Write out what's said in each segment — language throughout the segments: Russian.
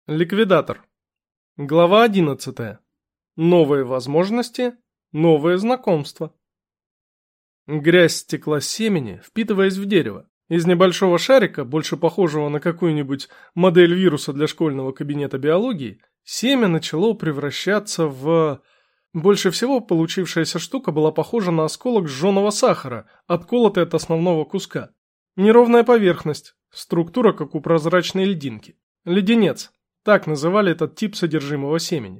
Ликвидатор. Глава 11. Новые возможности, новые знакомства. Грязь стекла с семени, впитываясь в дерево. Из небольшого шарика, больше похожего на какую-нибудь модель вируса для школьного кабинета биологии, семя начало превращаться в... Больше всего получившаяся штука была похожа на осколок сжженного сахара, отколотый от основного куска. Неровная поверхность, структура как у прозрачной льдинки. Леденец. Так называли этот тип содержимого семени.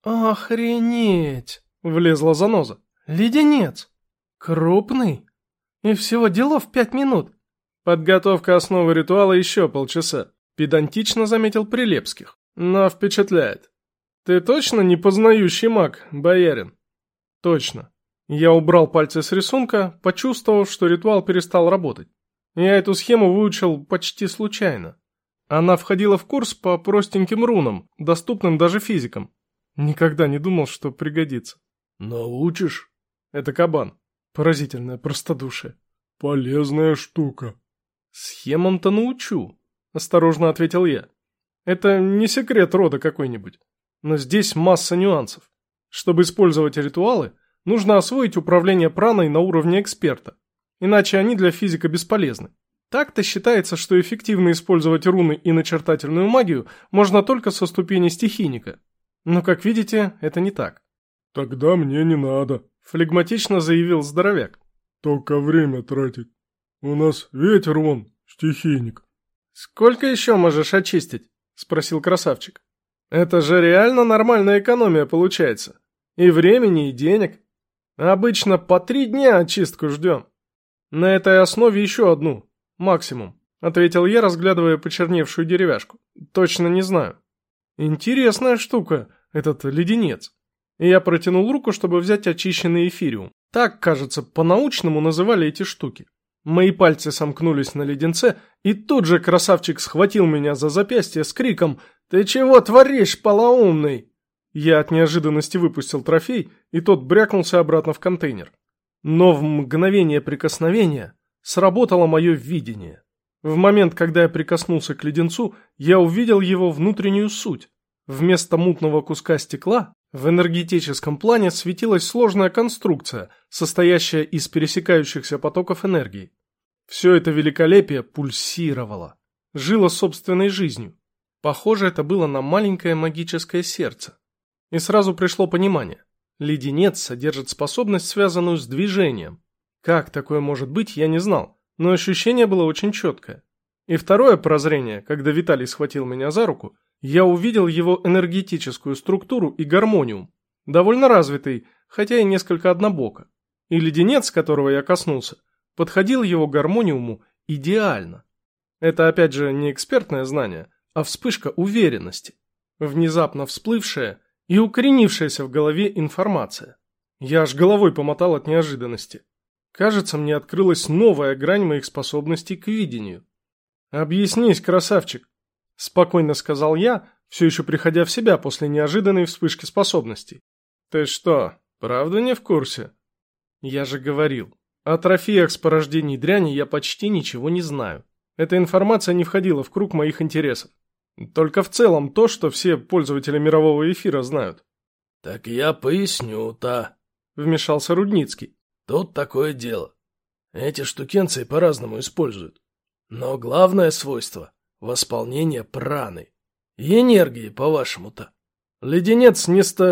«Охренеть!» — влезла заноза. «Леденец! Крупный! И всего делов 5 минут!» «Подготовка основы ритуала еще полчаса», — педантично заметил Прилепских. «Но впечатляет. Ты точно не познающий маг, боярин?» «Точно». Я убрал пальцы с рисунка, почувствовав, что ритуал перестал работать. Я эту схему выучил почти случайно. Она входила в курс по простеньким рунам, доступным даже физикам. Никогда не думал, что пригодится. «Научишь?» Это кабан. Поразительное простодушие. «Полезная штука». «Схемам-то научу», — осторожно ответил я. «Это не секрет рода какой-нибудь. Но здесь масса нюансов. Чтобы использовать ритуалы, нужно освоить управление праной на уровне эксперта. Иначе они для физика бесполезны. Так-то считается, что эффективно использовать руны и начертательную магию можно только со ступени стихийника. Но, как видите, это не так. «Тогда мне не надо», — флегматично заявил здоровяк. «Только время тратить. У нас ветер вон, стихийник». «Сколько еще можешь очистить?» — спросил красавчик. «Это же реально нормальная экономия получается. И времени, и денег. Обычно по 3 дня очистку ждем. На этой основе еще одну. Максимум», — ответил я, разглядывая почерневшую деревяшку. «Точно не знаю». «Интересная штука, этот леденец». И я протянул руку, чтобы взять очищенный эфириум. Так, кажется, по-научному называли эти штуки. Мои пальцы сомкнулись на леденце, и тут же красавчик схватил меня за запястье с криком «Ты чего творишь, полоумный?» Я от неожиданности выпустил трофей, и тот брякнулся обратно в контейнер. Но в мгновение прикосновения сработало мое видение. В момент, когда я прикоснулся к леденцу, я увидел его внутреннюю суть. Вместо мутного куска стекла в энергетическом плане светилась сложная конструкция, состоящая из пересекающихся потоков энергии. Все это великолепие пульсировало, жило собственной жизнью. Похоже, это было на маленькое магическое сердце. И сразу пришло понимание. Леденец содержит способность, связанную с движением. Как такое может быть, я не знал, но ощущение было очень четкое. И второе прозрение, когда Виталий схватил меня за руку, я увидел его энергетическую структуру и гармониум, довольно развитый, хотя и несколько однобоко. И леденец, которого я коснулся, подходил его гармониуму идеально. Это опять же не экспертное знание, а вспышка уверенности, внезапно всплывшая и укоренившаяся в голове информация. Я аж головой помотал от неожиданности. Кажется, мне открылась новая грань моих способностей к видению. «Объяснись, красавчик», — спокойно сказал я, все еще приходя в себя после неожиданной вспышки способностей. «Ты что, правда не в курсе?» «Я же говорил, о трофеях с порождений дряни я почти ничего не знаю. Эта информация не входила в круг моих интересов. Только в целом то, что все пользователи мирового эфира знают». «Так я поясню-то», — вмешался Рудницкий. «Тут такое дело. Эти штукенции по-разному используют. Но главное свойство — восполнение праны. И энергии, по-вашему-то. Леденец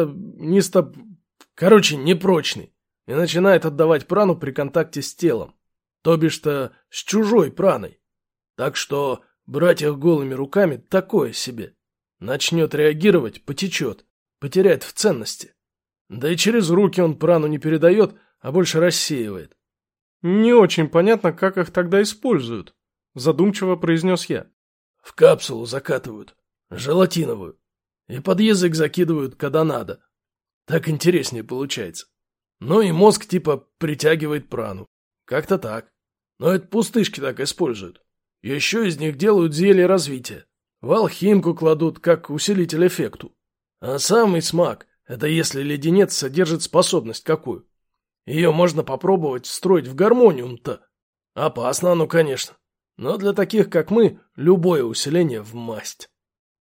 непрочный и начинает отдавать прану при контакте с телом. То бишь-то с чужой праной. Так что брать их голыми руками такое себе. Начнет реагировать, потечет, потеряет в ценности. Да и через руки он прану не передает, а больше рассеивает». «Не очень понятно, как их тогда используют», — задумчиво произнес я. «В капсулу закатывают, желатиновую, и под язык закидывают, когда надо. Так интереснее получается. Ну и мозг типа притягивает прану. Как-то так. Но это пустышки так используют. Еще из них делают зелье развития. В алхимку кладут, как усилитель эффекту. А самый смак — это если леденец содержит способность какую. Ее можно попробовать встроить в гармониум-то. Опасно оно, конечно. Но для таких, как мы, любое усиление в масть».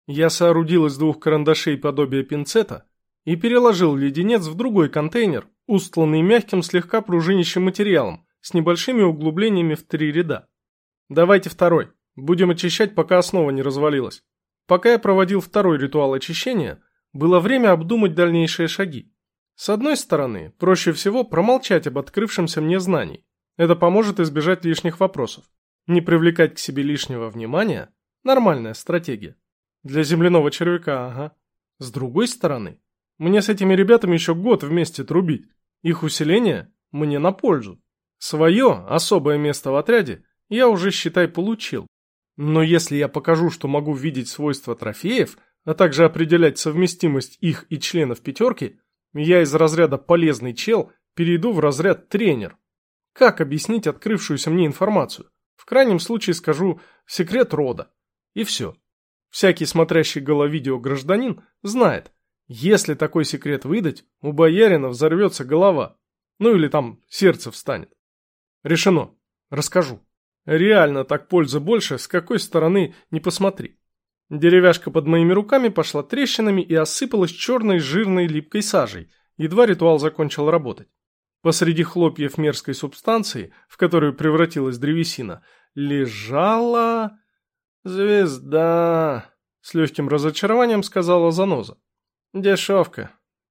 Я соорудил из 2 карандашей подобие пинцета и переложил леденец в другой контейнер, устланный мягким, слегка пружинящим материалом, с небольшими углублениями в 3 ряда. Давайте второй. Будем очищать, пока основа не развалилась. Пока я проводил второй ритуал очищения, было время обдумать дальнейшие шаги. С одной стороны, проще всего промолчать об открывшемся мне знании. Это поможет избежать лишних вопросов. Не привлекать к себе лишнего внимания – нормальная стратегия. Для земляного червяка, ага. С другой стороны, мне с этими ребятами еще год вместе трубить. Их усиление мне на пользу. Свое особое место в отряде я уже, считай, получил. Но если я покажу, что могу видеть свойства трофеев, а также определять совместимость их и членов пятерки, я из разряда «полезный чел» перейду в разряд «тренер». Как объяснить открывшуюся мне информацию? В крайнем случае скажу «секрет рода». И все. Всякий смотрящий головидео гражданин знает, если такой секрет выдать, у боярина взорвется голова. Ну или там сердце встанет. Решено. Расскажу. Реально так пользы больше, с какой стороны не посмотри. Деревяшка под моими руками пошла трещинами и осыпалась черной жирной липкой сажей, едва ритуал закончил работать. Посреди хлопьев мерзкой субстанции, в которую превратилась древесина, лежала... звезда, с легким разочарованием сказала заноза. Дешевка.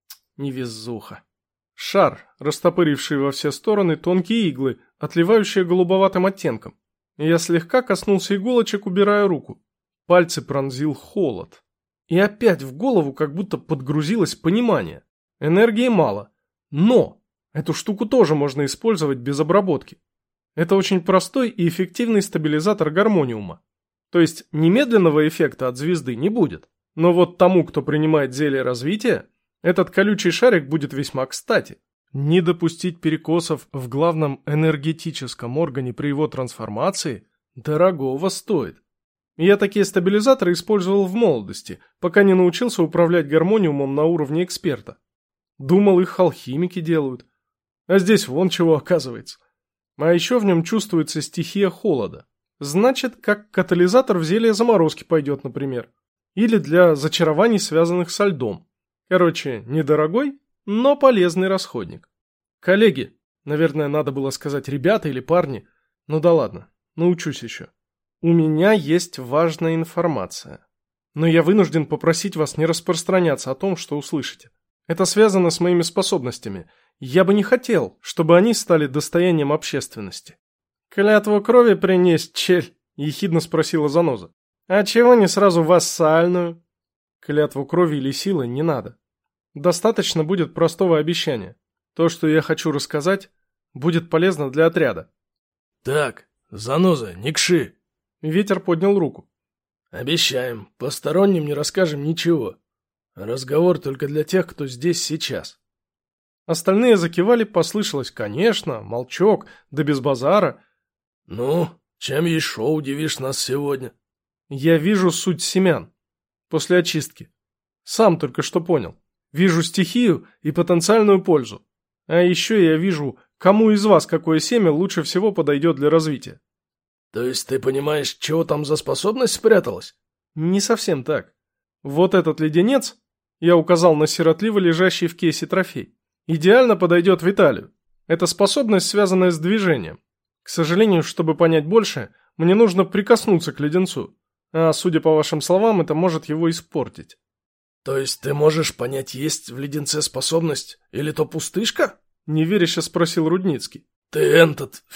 Невезуха. Шар, растопыривший во все стороны тонкие иглы, отливающие голубоватым оттенком. Я слегка коснулся иголочек, убирая руку. Пальцы пронзил холод. И опять в голову как будто подгрузилось понимание. Энергии мало. Но эту штуку тоже можно использовать без обработки. Это очень простой и эффективный стабилизатор гармониума. То есть немедленного эффекта от звезды не будет. Но вот тому, кто принимает зелье развития, этот колючий шарик будет весьма кстати. Не допустить перекосов в главном энергетическом органе при его трансформации дорогого стоит. Я такие стабилизаторы использовал в молодости, пока не научился управлять гармониумом на уровне эксперта. Думал, их алхимики делают. А здесь вон чего оказывается. А еще в нем чувствуется стихия холода. Значит, как катализатор в зелье заморозки пойдет, например. Или для зачарований, связанных со льдом. Короче, недорогой, но полезный расходник. Коллеги, наверное, надо было сказать ребята или парни. Ну да ладно, научусь еще. У меня есть важная информация. Но я вынужден попросить вас не распространяться о том, что услышите. Это связано с моими способностями. Я бы не хотел, чтобы они стали достоянием общественности. «Клятву крови принес, чель?» – ехидно спросила заноза. «А чего не сразу вассальную?» Клятву крови или силы не надо. Достаточно будет простого обещания. То, что я хочу рассказать, будет полезно для отряда. Так, заноза, не кши. Ветер поднял руку. Обещаем, посторонним не расскажем ничего. Разговор только для тех, кто здесь сейчас. Остальные закивали, послышалось «конечно», «молчок», да без базара. Ну, чем еще удивишь нас сегодня? Я вижу суть семян. После очистки. Сам только что понял. Вижу стихию и потенциальную пользу. А еще я вижу, кому из вас какое семя лучше всего подойдет для развития. То есть ты понимаешь, чего там за способность спряталась? Не совсем так. Вот этот леденец, я указал на сиротливо лежащий в кейсе трофей, идеально подойдет Виталию. Это способность, связанная с движением. К сожалению, чтобы понять больше, мне нужно прикоснуться к леденцу. А, судя по вашим словам, это может его испортить. То есть ты можешь понять, есть в леденце способность или то пустышка? Неверяще спросил Рудницкий. Ты этот,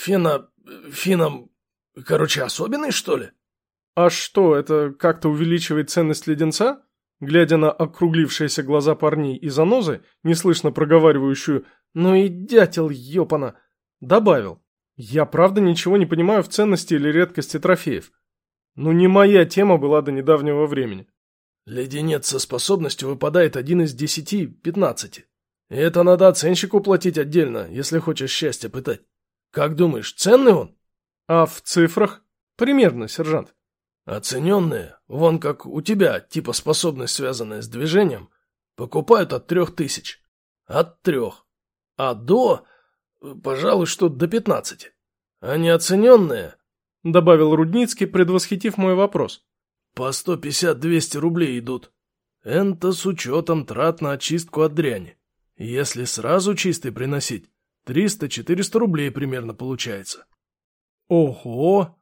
феном, короче, особенный, что ли? А что, это как-то увеличивает ценность леденца? Глядя на округлившиеся глаза парней и занозы, неслышно проговаривающую «ну и дятел, ёпана», добавил. Я правда ничего не понимаю в ценности или редкости трофеев. Ну не моя тема была до недавнего времени. Леденец со способностью выпадает 1 из 10-15. И это надо оценщику платить отдельно, если хочешь счастья пытать. Как думаешь, ценный он? А в цифрах? Примерно, сержант. Оцененные, вон как у тебя, типа способность, связанная с движением, покупают от 3000. От 3. А до, пожалуй, что до 15. А неоцененные, добавил Рудницкий, предвосхитив мой вопрос. по 150-200 рублей идут. Это с учетом трат на очистку от дряни. Если сразу чистый приносить, 300-400 рублей примерно получается. Ого!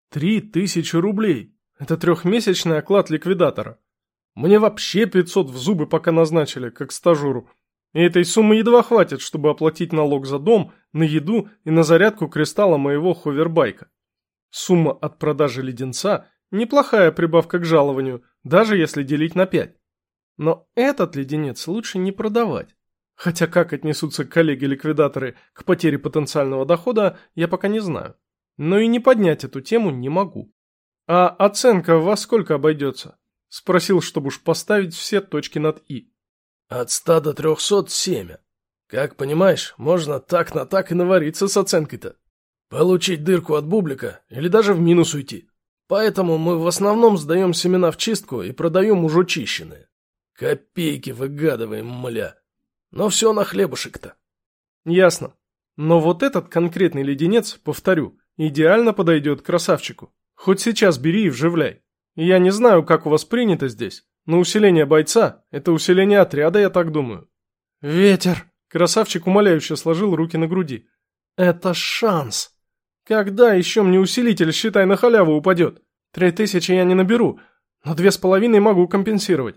3000 рублей! Это трехмесячный оклад ликвидатора. Мне вообще 500 в зубы пока назначили, как стажеру. И этой суммы едва хватит, чтобы оплатить налог за дом, на еду и на зарядку кристалла моего ховербайка. Сумма от продажи леденца – неплохая прибавка к жалованию, даже если делить на 5. Но этот леденец лучше не продавать. Хотя как отнесутся коллеги-ликвидаторы к потере потенциального дохода, я пока не знаю. Но и не поднять эту тему не могу. А оценка во сколько обойдется? Спросил, чтобы уж поставить все точки над «и». От 100 до 300 семя. Как понимаешь, можно так на так и навариться с оценкой-то. Получить дырку от бублика или даже в минус уйти. Поэтому мы в основном сдаем семена в чистку и продаем уже чищенные. Копейки выгадываем, мля. Но все на хлебушек-то. Ясно. Но вот этот конкретный леденец, повторю, идеально подойдет красавчику. Хоть сейчас бери и вживляй. Я не знаю, как у вас принято здесь, но усиление бойца – это усиление отряда, я так думаю. Ветер! Красавчик умоляюще сложил руки на груди. Это шанс. Когда еще мне усилитель, считай, на халяву упадет? 3000 я не наберу, но 2500 могу компенсировать.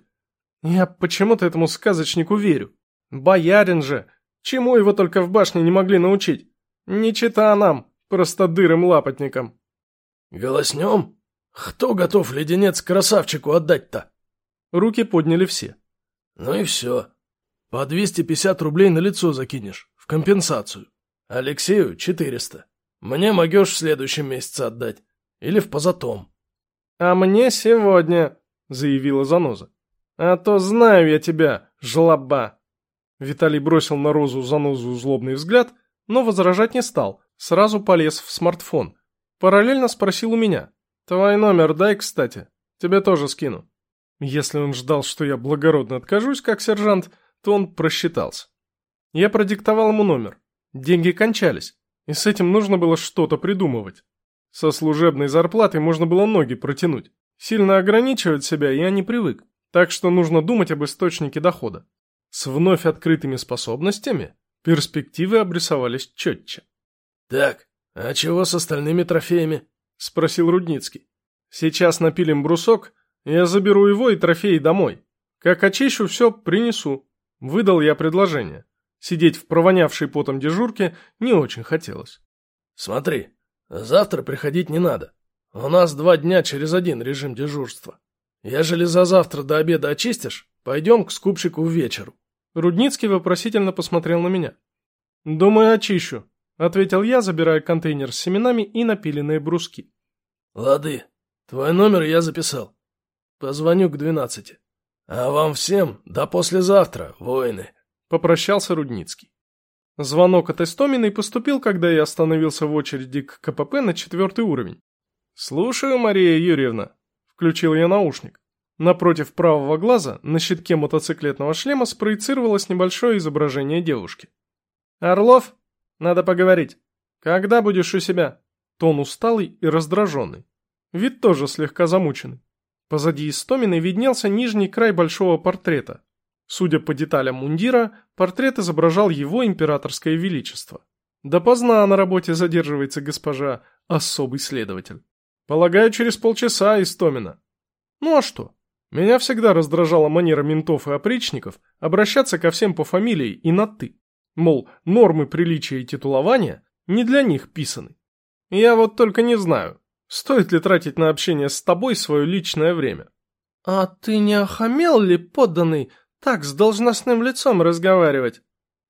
Я почему-то этому сказочнику верю. Боярин же. Чему его только в башне не могли научить? Не чита нам, простодырым лапотникам. Голоснем? Кто готов леденец красавчику отдать-то? Руки подняли все. Ну и все. По 250 рублей на лицо закинешь, в компенсацию. Алексею 400. Мне могешь в следующем месяце отдать. Или в позатом. А мне сегодня, заявила заноза. А то знаю я тебя, жлоба. Виталий бросил на Розу занозу злобный взгляд, но возражать не стал, сразу полез в смартфон. Параллельно спросил у меня. Твой номер дай, кстати, тебе тоже скину. Если он ждал, что я благородно откажусь, как сержант, то он просчитался. Я продиктовал ему номер. Деньги кончались, и с этим нужно было что-то придумывать. Со служебной зарплатой можно было ноги протянуть. Сильно ограничивать себя я не привык, так что нужно думать об источнике дохода. С вновь открытыми способностями перспективы обрисовались четче. «Так, а чего с остальными трофеями?» – спросил Рудницкий. «Сейчас напилим брусок, я заберу его и трофеи домой. Как очищу, все принесу». Выдал я предложение. Сидеть в провонявшей потом дежурке не очень хотелось. «Смотри, завтра приходить не надо. У нас 2 дня через 1 режим дежурства. Ежели за завтра до обеда очистишь, пойдем к скупщику в вечеру». Рудницкий вопросительно посмотрел на меня. «Думаю, очищу», — ответил я, забирая контейнер с семенами и напиленные бруски. «Лады, твой номер я записал. Позвоню к 12. А вам всем до послезавтра, воины», — попрощался Рудницкий. Звонок от Истоминой поступил, когда я остановился в очереди к КПП на 4 уровень. «Слушаю, Мария Юрьевна», — включил я наушник. Напротив правого глаза на щитке мотоциклетного шлема спроецировалось небольшое изображение девушки. «Орлов, надо поговорить. Когда будешь у себя?» Тон усталый и раздраженный. Вид тоже слегка замученный. Позади Истоминой виднелся нижний край большого портрета. Судя по деталям мундира, портрет изображал его императорское величество. Допоздна на работе задерживается госпожа особый следователь. Полагаю, через полчаса, Истомина. Ну а что? Меня всегда раздражала манера ментов и опричников обращаться ко всем по фамилии и на «ты». Мол, нормы приличия и титулования не для них писаны. Я вот только не знаю, стоит ли тратить на общение с тобой свое личное время. А ты не охамел ли, подданный, так с должностным лицом разговаривать?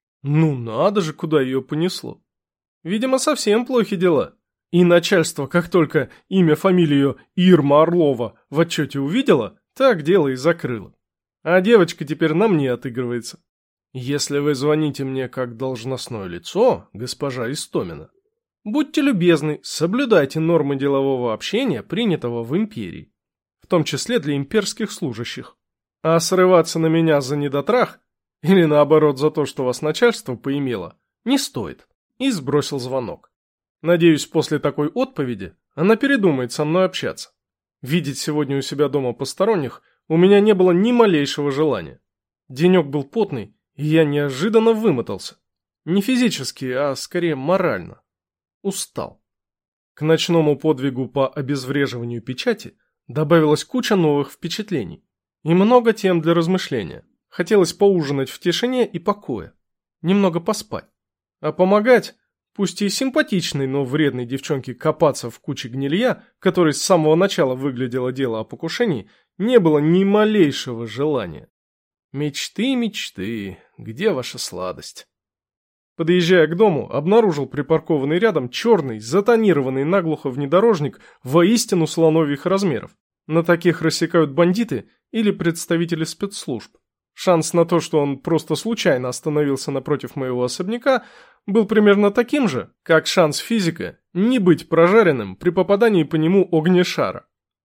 Ну надо же, куда ее понесло. Видимо, совсем плохи дела. И начальство, как только имя, фамилию Ирма Орлова в отчете увидело, так дело и закрыло. А девочка теперь на мне отыгрывается. Если вы звоните мне как должностное лицо, госпожа Истомина, будьте любезны, соблюдайте нормы делового общения, принятого в империи, в том числе для имперских служащих. А срываться на меня за недотрах, или наоборот за то, что вас начальство поимело, не стоит. И сбросил звонок. Надеюсь, после такой отповеди она передумает со мной общаться. Видеть сегодня у себя дома посторонних у меня не было ни малейшего желания. Денек был потный, и я неожиданно вымотался. Не физически, а скорее морально. Устал. К ночному подвигу по обезвреживанию печати добавилась куча новых впечатлений. И много тем для размышления. Хотелось поужинать в тишине и покое. Немного поспать. А помогать, пусть и симпатичной, но вредной девчонке копаться в куче гнилья, которой с самого начала выглядело дело о покушении, не было ни малейшего желания. Мечты, мечты, где ваша сладость? Подъезжая к дому, обнаружил припаркованный рядом черный, затонированный наглухо внедорожник воистину слоновьих размеров. На таких рассекают бандиты или представители спецслужб. Шанс на то, что он просто случайно остановился напротив моего особняка, был примерно таким же, как шанс физика не быть прожаренным при попадании по нему огнешара.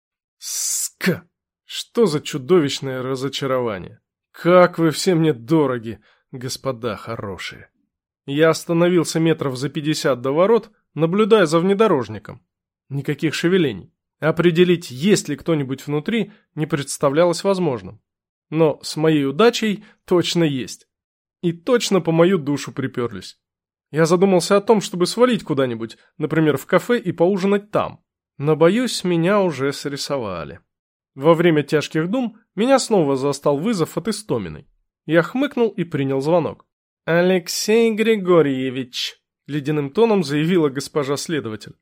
Ска! Что за чудовищное разочарование! Как вы все мне дороги, господа хорошие! Я остановился метров за 50 до ворот, наблюдая за внедорожником. Никаких шевелений. Определить, есть ли кто-нибудь внутри, не представлялось возможным. Но с моей удачей точно есть. И точно по мою душу приперлись. Я задумался о том, чтобы свалить куда-нибудь, например, в кафе и поужинать там. Но, боюсь, меня уже срисовали. Во время тяжких дум меня снова застал вызов от Истоминой. Я хмыкнул и принял звонок. «Алексей Григорьевич», — ледяным тоном заявила госпожа следователь.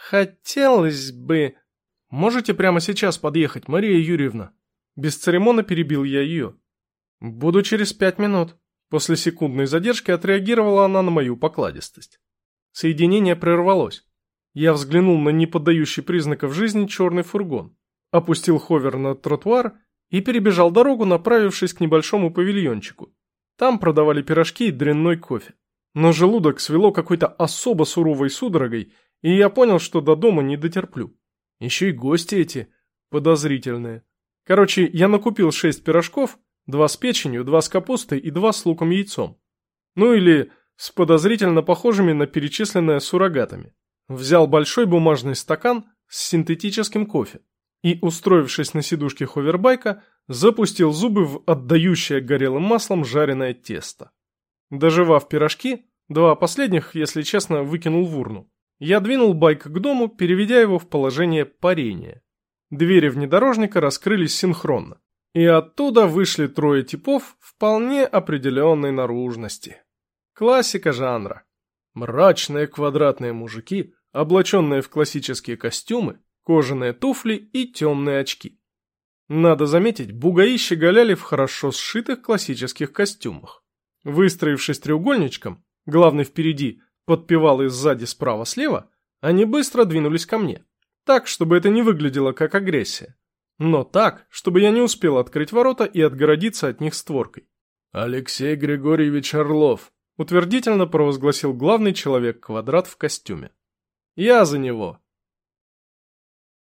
«Хотелось бы...» «Можете прямо сейчас подъехать, Мария Юрьевна?» Без церемона перебил я ее. «Буду через 5 минут». После секундной задержки отреагировала она на мою покладистость. Соединение прервалось. Я взглянул на неподдающий признаков жизни черный фургон, опустил ховер на тротуар и перебежал дорогу, направившись к небольшому павильончику. Там продавали пирожки и дрянной кофе. Но желудок свело какой-то особо суровой судорогой, и я понял, что до дома не дотерплю. Еще и гости эти подозрительные. Короче, я накупил 6 пирожков, 2 с печенью, 2 с капустой и 2 с луком-яйцом. Ну или с подозрительно похожими на перечисленное суррогатами. Взял большой бумажный стакан с синтетическим кофе и, устроившись на сидушке ховербайка, запустил зубы в отдающее горелым маслом жареное тесто. Доживав пирожки, 2 последних, если честно, выкинул в урну. Я двинул байк к дому, переведя его в положение парения. Двери внедорожника раскрылись синхронно, и оттуда вышли 3 типов вполне определенной наружности. Классика жанра. Мрачные квадратные мужики, облаченные в классические костюмы, кожаные туфли и темные очки. Надо заметить, бугаи щеголяли в хорошо сшитых классических костюмах. Выстроившись треугольничком, главный впереди, подпевал и сзади справа-слева, они быстро двинулись ко мне. Так, чтобы это не выглядело как агрессия. Но так, чтобы я не успел открыть ворота и отгородиться от них створкой. «Алексей Григорьевич Орлов», — утвердительно провозгласил главный человек-квадрат в костюме. «Я за него»,